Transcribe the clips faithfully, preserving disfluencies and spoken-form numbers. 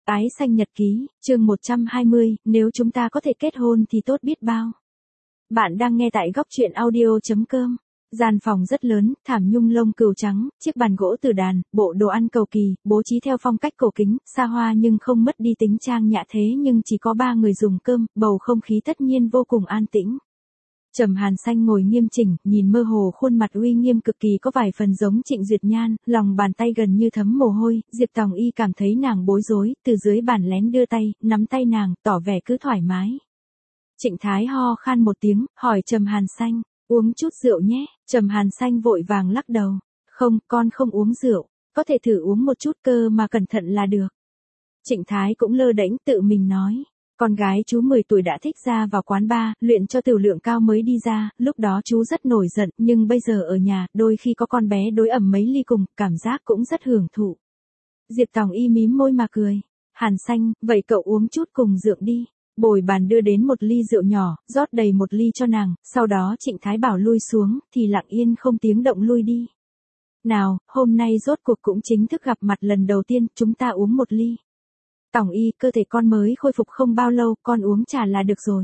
Ái xanh nhật ký, chương một trăm hai mươi, nếu chúng ta có thể kết hôn thì tốt biết bao. Bạn đang nghe tại góc truyện audio chấm com. Gian phòng rất lớn, thảm nhung lông cừu trắng, chiếc bàn gỗ từ đàn, bộ đồ ăn cầu kỳ, bố trí theo phong cách cổ kính, xa hoa nhưng không mất đi tính trang nhã thế nhưng chỉ có ba người dùng cơm, bầu không khí tất nhiên vô cùng an tĩnh. Trầm Hàn Xanh ngồi nghiêm chỉnh, nhìn mơ hồ khuôn mặt uy nghiêm cực kỳ có vài phần giống Trịnh Duyệt Nhan, lòng bàn tay gần như thấm mồ hôi, Diệp Tòng Y cảm thấy nàng bối rối, từ dưới bàn lén đưa tay, nắm tay nàng, tỏ vẻ cứ thoải mái. Trịnh Thái ho khan một tiếng, hỏi Trầm Hàn Xanh, uống chút rượu nhé, Trầm Hàn Xanh vội vàng lắc đầu, không, con không uống rượu, có thể thử uống một chút cơ mà cẩn thận là được. Trịnh Thái cũng lơ đễnh tự mình nói. Con gái chú mười tuổi đã thích ra vào quán bar, luyện cho tiểu lượng cao mới đi ra, lúc đó chú rất nổi giận, nhưng bây giờ ở nhà, đôi khi có con bé đối ẩm mấy ly cùng, cảm giác cũng rất hưởng thụ. Diệp Tòng Y mím môi mà cười. Hàn Xanh, vậy cậu uống chút cùng rượu đi. Bồi bàn đưa đến một ly rượu nhỏ, rót đầy một ly cho nàng, sau đó Trịnh Thái bảo lui xuống, thì lặng yên không tiếng động lui đi. Nào, hôm nay rốt cuộc cũng chính thức gặp mặt lần đầu tiên, chúng ta uống một ly. Tòng Y, cơ thể con mới khôi phục không bao lâu, con uống trà là được rồi.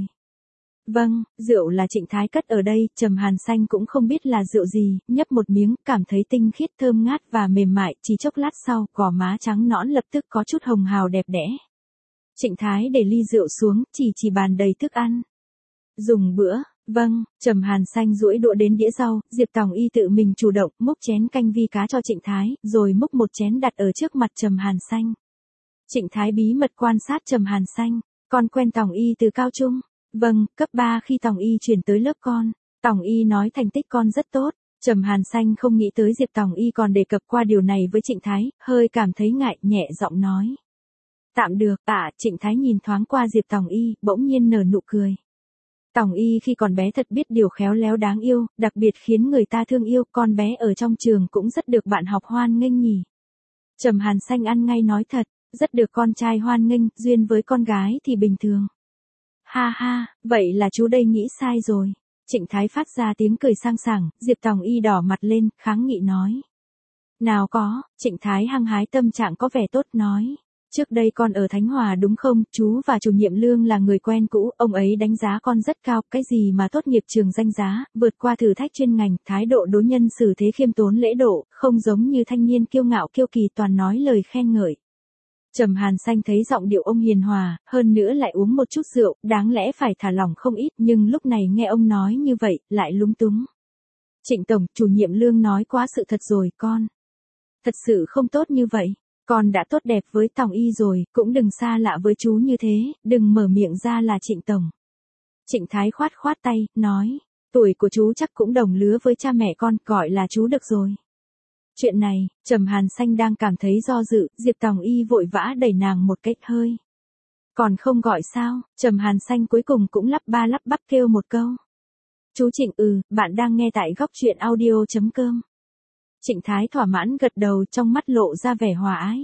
Vâng, rượu là Trịnh Thái cất ở đây, Trầm Hàn Xanh cũng không biết là rượu gì, nhấp một miếng, cảm thấy tinh khiết thơm ngát và mềm mại, chỉ chốc lát sau, gò má trắng nõn lập tức có chút hồng hào đẹp đẽ. Trịnh Thái để ly rượu xuống, chỉ chỉ bàn đầy thức ăn. Dùng bữa, vâng, Trầm Hàn Xanh duỗi đũa đến đĩa rau, Diệp Tòng Y tự mình chủ động, múc chén canh vi cá cho Trịnh Thái, rồi múc một chén đặt ở trước mặt Trầm Hàn Xanh. Trịnh Thái bí mật quan sát Trầm Hàn Xanh, con quen Tòng Y từ cao trung. Vâng, cấp ba khi Tòng Y chuyển tới lớp con. Tòng Y nói thành tích con rất tốt. Trầm Hàn Xanh không nghĩ tới Diệp Tòng Y còn đề cập qua điều này với Trịnh Thái, hơi cảm thấy ngại, nhẹ giọng nói. Tạm được, ạ, à, Trịnh Thái nhìn thoáng qua Diệp Tòng Y, bỗng nhiên nở nụ cười. Tòng Y khi còn bé thật biết điều khéo léo đáng yêu, đặc biệt khiến người ta thương yêu, con bé ở trong trường cũng rất được bạn học hoan nghênh nhỉ. Trầm Hàn Xanh ăn ngay nói thật. Rất được con trai hoan nghênh, duyên với con gái thì bình thường. Ha ha, vậy là chú đây nghĩ sai rồi. Trịnh Thái phát ra tiếng cười sang sảng, Diệp Tòng Y đỏ mặt lên, kháng nghị nói. Nào có, Trịnh Thái hăng hái tâm trạng có vẻ tốt nói. Trước đây con ở Thánh Hòa đúng không, chú và chủ nhiệm Lương là người quen cũ, ông ấy đánh giá con rất cao, cái gì mà tốt nghiệp trường danh giá, vượt qua thử thách chuyên ngành, thái độ đối nhân xử thế khiêm tốn lễ độ, không giống như thanh niên kiêu ngạo kiêu kỳ toàn nói lời khen ngợi. Trầm Hàn Xanh thấy giọng điệu ông hiền hòa, hơn nữa lại uống một chút rượu, đáng lẽ phải thả lỏng không ít, nhưng lúc này nghe ông nói như vậy, lại lúng túng. Trịnh Tổng, chủ nhiệm Lương nói quá sự thật rồi con. Thật sự không tốt như vậy, con đã tốt đẹp với Tòng Y rồi, cũng đừng xa lạ với chú như thế, đừng mở miệng ra là Trịnh Tổng. Trịnh Thái khoát khoát tay, nói, tuổi của chú chắc cũng đồng lứa với cha mẹ con, gọi là chú được rồi. Chuyện này, Trầm Hàn Xanh đang cảm thấy do dự, Diệp Tòng Y vội vã đẩy nàng một cái hơi. Còn không gọi sao, Trầm Hàn Xanh cuối cùng cũng lắp ba lắp bắp kêu một câu. Chú Trịnh, ừ, bạn đang nghe tại góc truyện audio chấm com. Trịnh Thái thỏa mãn gật đầu, trong mắt lộ ra vẻ hòa ái.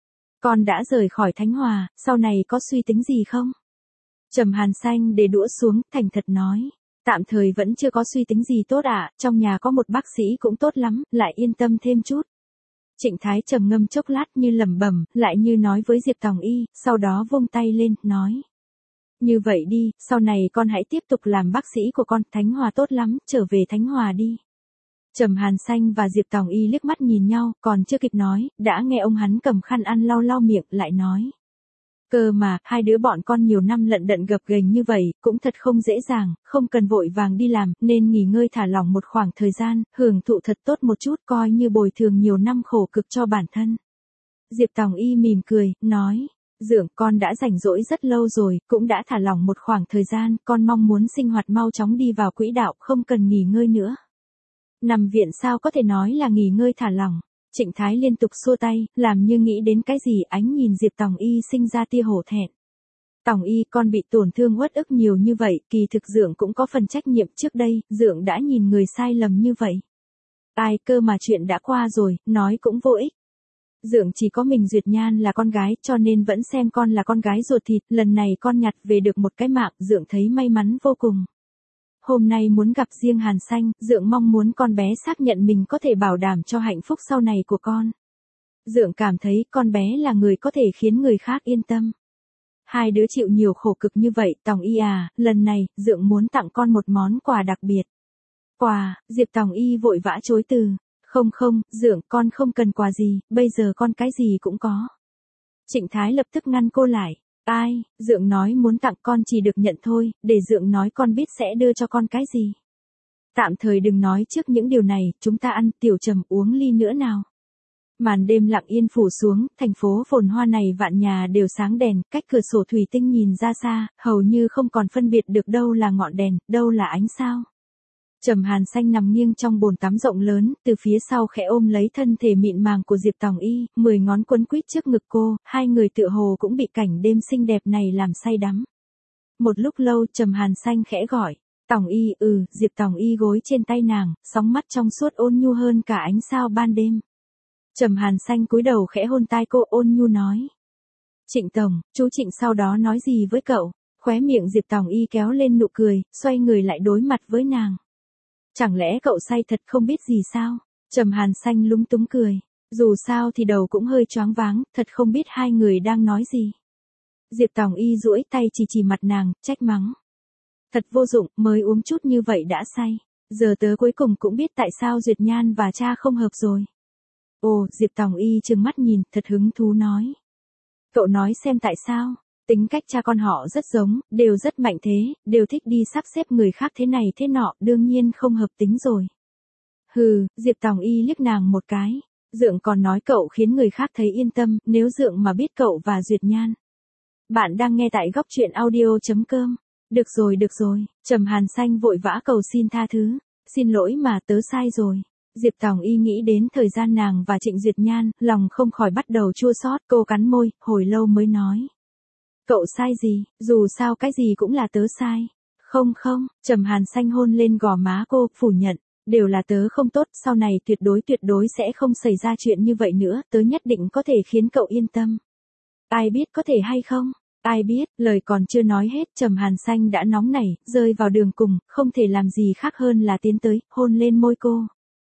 Con đã rời khỏi Thánh Hòa, sau này có suy tính gì không? Trầm Hàn Xanh để đũa xuống, thành thật nói. Tạm thời vẫn chưa có suy tính gì tốt ạ, à, trong nhà có một bác sĩ cũng tốt lắm, lại yên tâm thêm chút. Trịnh Thái trầm ngâm chốc lát như lẩm bẩm, lại như nói với Diệp Tòng Y, sau đó vung tay lên, nói. Như vậy đi, sau này con hãy tiếp tục làm bác sĩ của con, Thánh Hòa tốt lắm, trở về Thánh Hòa đi. Trầm Hàn Xanh và Diệp Tòng Y liếc mắt nhìn nhau, còn chưa kịp nói, đã nghe ông hắn cầm khăn ăn lau lau miệng, lại nói. Cơ mà, hai đứa bọn con nhiều năm lận đận gập ghềnh như vậy, cũng thật không dễ dàng, không cần vội vàng đi làm, nên nghỉ ngơi thả lỏng một khoảng thời gian, hưởng thụ thật tốt một chút, coi như bồi thường nhiều năm khổ cực cho bản thân. Diệp Tòng Y mỉm cười, nói, Dượng, con đã rảnh rỗi rất lâu rồi, cũng đã thả lỏng một khoảng thời gian, con mong muốn sinh hoạt mau chóng đi vào quỹ đạo, không cần nghỉ ngơi nữa. Nằm viện sao có thể nói là nghỉ ngơi thả lỏng. Trịnh Thái liên tục xua tay, làm như nghĩ đến cái gì, ánh nhìn Diệp Tòng Y sinh ra tia hổ thẹn. Tòng Y, con bị tổn thương uất ức nhiều như vậy, kỳ thực Dượng cũng có phần trách nhiệm, trước đây, Dượng đã nhìn người sai lầm như vậy. Ai cơ mà chuyện đã qua rồi, nói cũng vô ích. Dượng chỉ có mình Duyệt Nhan là con gái, cho nên vẫn xem con là con gái ruột thịt, lần này con nhặt về được một cái mạng, Dượng thấy may mắn vô cùng. Hôm nay muốn gặp riêng Hàn Xanh, Dượng mong muốn con bé xác nhận mình có thể bảo đảm cho hạnh phúc sau này của con. Dượng cảm thấy con bé là người có thể khiến người khác yên tâm. Hai đứa chịu nhiều khổ cực như vậy, Tòng Y à, lần này, Dượng muốn tặng con một món quà đặc biệt. Quà, Diệp Tòng Y vội vã chối từ. Không không, Dượng, con không cần quà gì, bây giờ con cái gì cũng có. Trịnh Thái lập tức ngăn cô lại. Ai, Dượng nói muốn tặng con chỉ được nhận thôi, để Dượng nói con biết sẽ đưa cho con cái gì. Tạm thời đừng nói trước những điều này, chúng ta ăn, Tiểu Trầm uống ly nữa nào. Màn đêm lặng yên phủ xuống, thành phố phồn hoa này vạn nhà đều sáng đèn, cách cửa sổ thủy tinh nhìn ra xa, hầu như không còn phân biệt được đâu là ngọn đèn, đâu là ánh sao. Trầm Hàn Xanh nằm nghiêng trong bồn tắm rộng lớn, từ phía sau khẽ ôm lấy thân thể mịn màng của Diệp Tòng Y, mười ngón quấn quýt trước ngực cô, hai người tựa hồ cũng bị cảnh đêm xinh đẹp này làm say đắm. Một lúc lâu Trầm Hàn Xanh khẽ gọi, Tòng Y, ừ, Diệp Tòng Y gối trên tay nàng, sóng mắt trong suốt ôn nhu hơn cả ánh sao ban đêm. Trầm Hàn Xanh cúi đầu khẽ hôn tai cô, ôn nhu nói. Trịnh Tổng, chú Trịnh sau đó nói gì với cậu? Khóe miệng Diệp Tòng Y kéo lên nụ cười, xoay người lại đối mặt với nàng. Chẳng lẽ cậu say thật không biết gì sao? Trầm Hàn Xanh lúng túng cười. Dù sao thì đầu cũng hơi choáng váng, thật không biết hai người đang nói gì. Diệp Tòng Y duỗi tay chỉ chỉ mặt nàng, trách mắng. Thật vô dụng, mới uống chút như vậy đã say. Giờ tớ cuối cùng cũng biết tại sao Duyệt Nhan và cha không hợp rồi. Ồ, Diệp Tòng Y trừng mắt nhìn, thật hứng thú nói. Cậu nói xem tại sao? Tính cách cha con họ rất giống, đều rất mạnh thế, đều thích đi sắp xếp người khác thế này thế nọ, đương nhiên không hợp tính rồi. Hừ, Diệp Tòng Y liếc nàng một cái. Dượng còn nói cậu khiến người khác thấy yên tâm, nếu Dượng mà biết cậu và Duyệt Nhan. Bạn đang nghe tại góc truyện audio chấm com. Được rồi được rồi, Trầm Hàn Xanh vội vã cầu xin tha thứ. Xin lỗi mà tớ sai rồi. Diệp Tòng Y nghĩ đến thời gian nàng và Trịnh Duyệt Nhan, lòng không khỏi bắt đầu chua xót, cô cắn môi, hồi lâu mới nói. Cậu sai gì, dù sao cái gì cũng là tớ sai. Không không, Trầm Hàn Xanh hôn lên gò má cô, phủ nhận. Đều là tớ không tốt, sau này tuyệt đối tuyệt đối sẽ không xảy ra chuyện như vậy nữa, tớ nhất định có thể khiến cậu yên tâm. Ai biết có thể hay không? Ai biết, lời còn chưa nói hết, Trầm Hàn Xanh đã nóng nảy, rơi vào đường cùng, không thể làm gì khác hơn là tiến tới, hôn lên môi cô.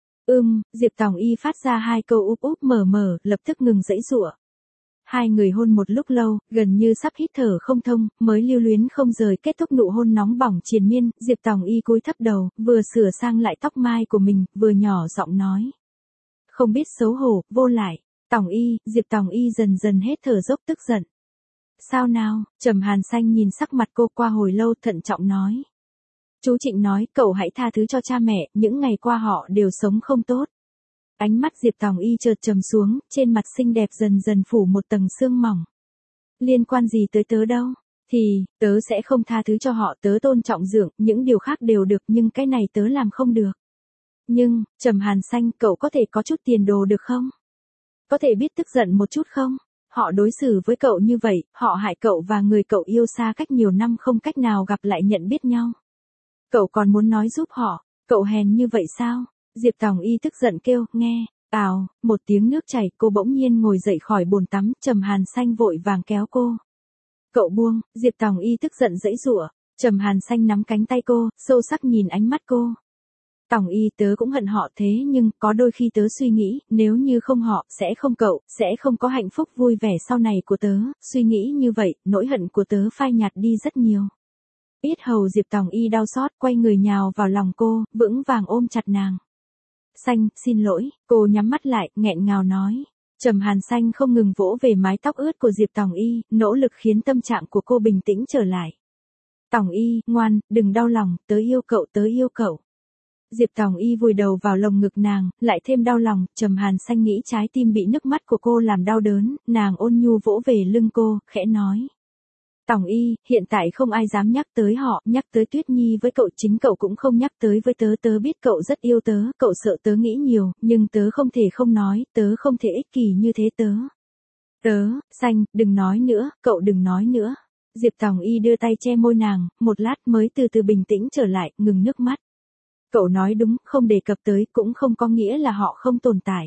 Ưm, Diệp Tòng Y phát ra hai câu úp úp mở mở, lập tức ngừng giãy giụa. Hai người hôn một lúc lâu, gần như sắp hít thở không thông, mới lưu luyến không rời kết thúc nụ hôn nóng bỏng triền miên, Diệp Tòng Y cúi thấp đầu, vừa sửa sang lại tóc mai của mình, vừa nhỏ giọng nói. Không biết xấu hổ, vô lại. Tòng Y, Diệp Tòng Y dần dần hết thở dốc tức giận. Sao nào, Trầm Hàn Xanh nhìn sắc mặt cô qua hồi lâu thận trọng nói. Chú Trịnh nói, cậu hãy tha thứ cho cha mẹ, những ngày qua họ đều sống không tốt. Ánh mắt Diệp Tòng Y chợt trầm xuống, trên mặt xinh đẹp dần dần phủ một tầng sương mỏng. Liên quan gì tới tớ đâu? Thì, tớ sẽ không tha thứ cho họ, tớ tôn trọng Dượng, những điều khác đều được nhưng cái này tớ làm không được. Nhưng, Trầm Hàn Xanh, cậu có thể có chút tiền đồ được không? Có thể biết tức giận một chút không? Họ đối xử với cậu như vậy, họ hại cậu và người cậu yêu xa cách nhiều năm không cách nào gặp lại nhận biết nhau. Cậu còn muốn nói giúp họ, cậu hèn như vậy sao? Diệp Tòng Y tức giận kêu, nghe, ào, một tiếng nước chảy, cô bỗng nhiên ngồi dậy khỏi bồn tắm, Trầm Hàn Xanh vội vàng kéo cô. Cậu buông, Diệp Tòng Y tức giận giãy giụa, Trầm Hàn Xanh nắm cánh tay cô, sâu sắc nhìn ánh mắt cô. Tòng Y, tớ cũng hận họ thế nhưng, có đôi khi tớ suy nghĩ, nếu như không họ, sẽ không cậu, sẽ không có hạnh phúc vui vẻ sau này của tớ, suy nghĩ như vậy, nỗi hận của tớ phai nhạt đi rất nhiều. Yết hầu Diệp Tòng Y đau xót, quay người nhào vào lòng cô, vững vàng ôm chặt nàng. Xanh, xin lỗi, cô nhắm mắt lại, nghẹn ngào nói. Trầm Hàn Xanh không ngừng vỗ về mái tóc ướt của Diệp Tòng Y, nỗ lực khiến tâm trạng của cô bình tĩnh trở lại. Tòng Y, ngoan, đừng đau lòng, tớ yêu cậu, tớ yêu cậu. Diệp Tòng Y vùi đầu vào lồng ngực nàng, lại thêm đau lòng, Trầm Hàn Xanh nghĩ trái tim bị nước mắt của cô làm đau đớn, nàng ôn nhu vỗ về lưng cô, khẽ nói. Tòng Y, hiện tại không ai dám nhắc tới họ, nhắc tới Tuyết Nhi với cậu, chính cậu cũng không nhắc tới với tớ, tớ biết cậu rất yêu tớ, cậu sợ tớ nghĩ nhiều, nhưng tớ không thể không nói, tớ không thể ích kỷ như thế tớ. Tớ, Xanh, đừng nói nữa, cậu đừng nói nữa. Diệp Tòng Y đưa tay che môi nàng, một lát mới từ từ bình tĩnh trở lại, ngừng nước mắt. Cậu nói đúng, không đề cập tới cũng không có nghĩa là họ không tồn tại.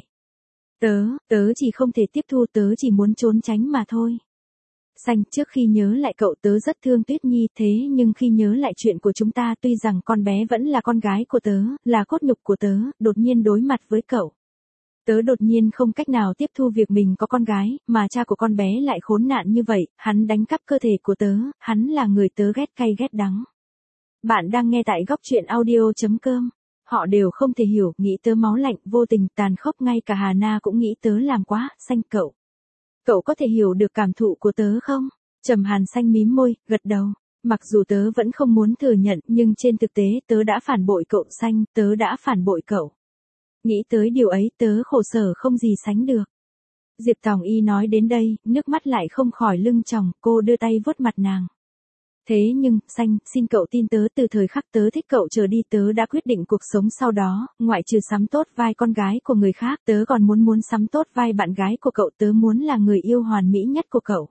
Tớ, tớ chỉ không thể tiếp thu, tớ chỉ muốn trốn tránh mà thôi. Xanh, trước khi nhớ lại cậu tớ rất thương Tuyết Nhi, thế nhưng khi nhớ lại chuyện của chúng ta, tuy rằng con bé vẫn là con gái của tớ, là cốt nhục của tớ, đột nhiên đối mặt với cậu. Tớ đột nhiên không cách nào tiếp thu việc mình có con gái, mà cha của con bé lại khốn nạn như vậy, hắn đánh cắp cơ thể của tớ, hắn là người tớ ghét cay ghét đắng. Bạn đang nghe tại góc truyện audio.com. Họ đều không thể hiểu, nghĩ tớ máu lạnh, vô tình, tàn khốc, ngay cả Hà Na cũng nghĩ tớ làm quá, Xanh cậu. Cậu có thể hiểu được cảm thụ của tớ không? Trầm Hàn Xanh mím môi, gật đầu. Mặc dù tớ vẫn không muốn thừa nhận, nhưng trên thực tế tớ đã phản bội cậu Xanh, tớ đã phản bội cậu. Nghĩ tới điều ấy tớ khổ sở không gì sánh được. Diệp Tòng Y nói đến đây, nước mắt lại không khỏi lưng tròng, cô đưa tay vuốt mặt nàng. Thế nhưng, Xanh, xin cậu tin tớ, từ thời khắc tớ thích cậu trở đi tớ đã quyết định cuộc sống sau đó, ngoại trừ sắm tốt vai con gái của người khác, tớ còn muốn muốn sắm tốt vai bạn gái của cậu, tớ muốn là người yêu hoàn mỹ nhất của cậu.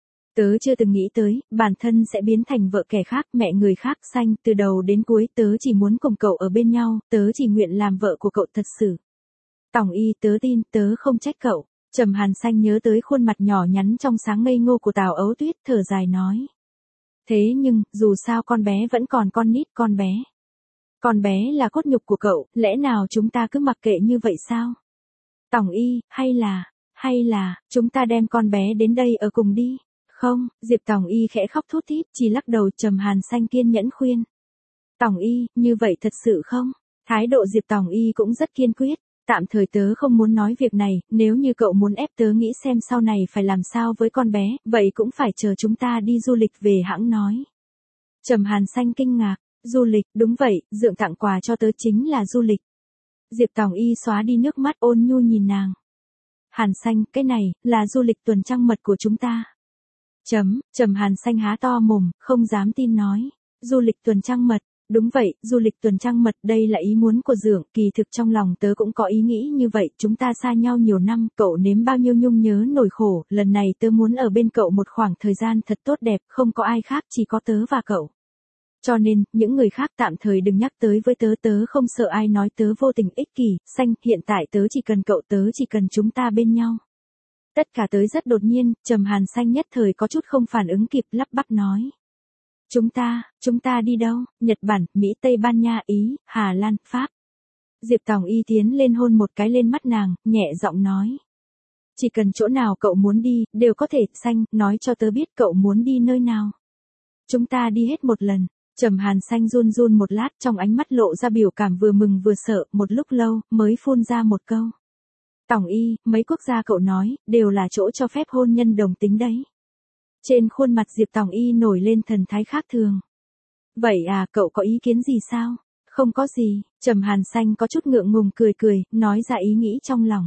Tớ chưa từng nghĩ tới, bản thân sẽ biến thành vợ kẻ khác, mẹ người khác. Xanh, từ đầu đến cuối tớ chỉ muốn cùng cậu ở bên nhau, tớ chỉ nguyện làm vợ của cậu thật sự. Tòng Y, tớ tin, tớ không trách cậu. Trầm Hàn Xanh nhớ tới khuôn mặt nhỏ nhắn trong sáng ngây ngô của Tào Ấu Tuyết, thở dài nói. Thế nhưng, dù sao con bé vẫn còn con nít, con bé. Con bé là cốt nhục của cậu, lẽ nào chúng ta cứ mặc kệ như vậy sao? Tòng Y, hay là, hay là, chúng ta đem con bé đến đây ở cùng đi. Không, Diệp Tòng Y khẽ khóc thút thít, chỉ lắc đầu. Trầm Hàn Xanh kiên nhẫn khuyên. Tòng Y, như vậy thật sự không? Thái độ Diệp Tòng Y cũng rất kiên quyết. Tạm thời tớ không muốn nói việc này, nếu như cậu muốn ép tớ nghĩ xem sau này phải làm sao với con bé, vậy cũng phải chờ chúng ta đi du lịch về hãng nói. Trầm Hàn Xanh kinh ngạc, du lịch, đúng vậy, Dượng tặng quà cho tớ chính là du lịch. Diệp Tòng Y xóa đi nước mắt ôn nhu nhìn nàng. Hàn Xanh, cái này, là du lịch tuần trăng mật của chúng ta. Chấm, Trầm Hàn Xanh há to mồm, không dám tin nói. Du lịch tuần trăng mật, đúng vậy, du lịch tuần trăng mật, đây là ý muốn của Dượng, kỳ thực trong lòng tớ cũng có ý nghĩ như vậy, chúng ta xa nhau nhiều năm, cậu nếm bao nhiêu nhung nhớ nỗi khổ, lần này tớ muốn ở bên cậu một khoảng thời gian thật tốt đẹp, không có ai khác, chỉ có tớ và cậu. Cho nên, những người khác tạm thời đừng nhắc tới với tớ, tớ không sợ ai nói tớ vô tình ích kỷ. Xanh, hiện tại tớ chỉ cần cậu, tớ chỉ cần chúng ta bên nhau. Tất cả tới rất đột nhiên, Trầm Hàn Xanh nhất thời có chút không phản ứng kịp, lắp bắp nói. Chúng ta, chúng ta đi đâu? Nhật Bản, Mỹ, Tây Ban Nha, Ý, Hà Lan, Pháp. Diệp Tòng Y tiến lên hôn một cái lên mắt nàng, nhẹ giọng nói. Chỉ cần chỗ nào cậu muốn đi, đều có thể. Xanh, nói cho tớ biết cậu muốn đi nơi nào. Chúng ta đi hết một lần. Trầm Hàn Xanh run run một lát, trong ánh mắt lộ ra biểu cảm vừa mừng vừa sợ, một lúc lâu, mới phun ra một câu. Tòng Y, mấy quốc gia cậu nói, đều là chỗ cho phép hôn nhân đồng tính đấy. Trên khuôn mặt Diệp Tòng Y nổi lên thần thái khác thường. Vậy à, cậu có ý kiến gì sao? Không có gì, Trầm Hàn Xanh có chút ngượng ngùng cười cười, nói ra ý nghĩ trong lòng.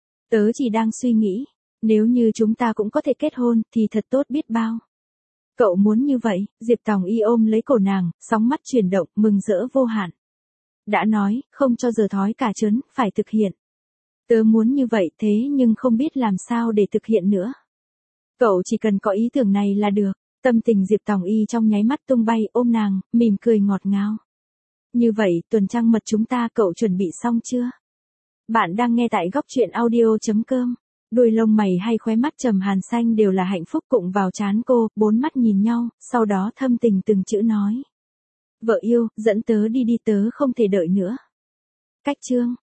Tớ chỉ đang suy nghĩ, nếu như chúng ta cũng có thể kết hôn, thì thật tốt biết bao. Cậu muốn như vậy, Diệp Tòng Y ôm lấy cổ nàng, sóng mắt chuyển động, mừng rỡ vô hạn. Đã nói, không cho giờ thói cả trớn, phải thực hiện. Tớ muốn như vậy thế nhưng không biết làm sao để thực hiện nữa. Cậu chỉ cần có ý tưởng này là được. Tâm tình Diệp Tòng Y trong nháy mắt tung bay, ôm nàng, mỉm cười ngọt ngào. Như vậy, tuần trăng mật chúng ta cậu chuẩn bị xong chưa? Bạn đang nghe tại góc truyện audio.com. Đuôi lông mày hay khóe mắt Trầm Hàn Xanh đều là hạnh phúc cụng vào trán cô, bốn mắt nhìn nhau, sau đó thâm tình từng chữ nói. Vợ yêu, dẫn tớ đi đi, tớ không thể đợi nữa. Cách chương.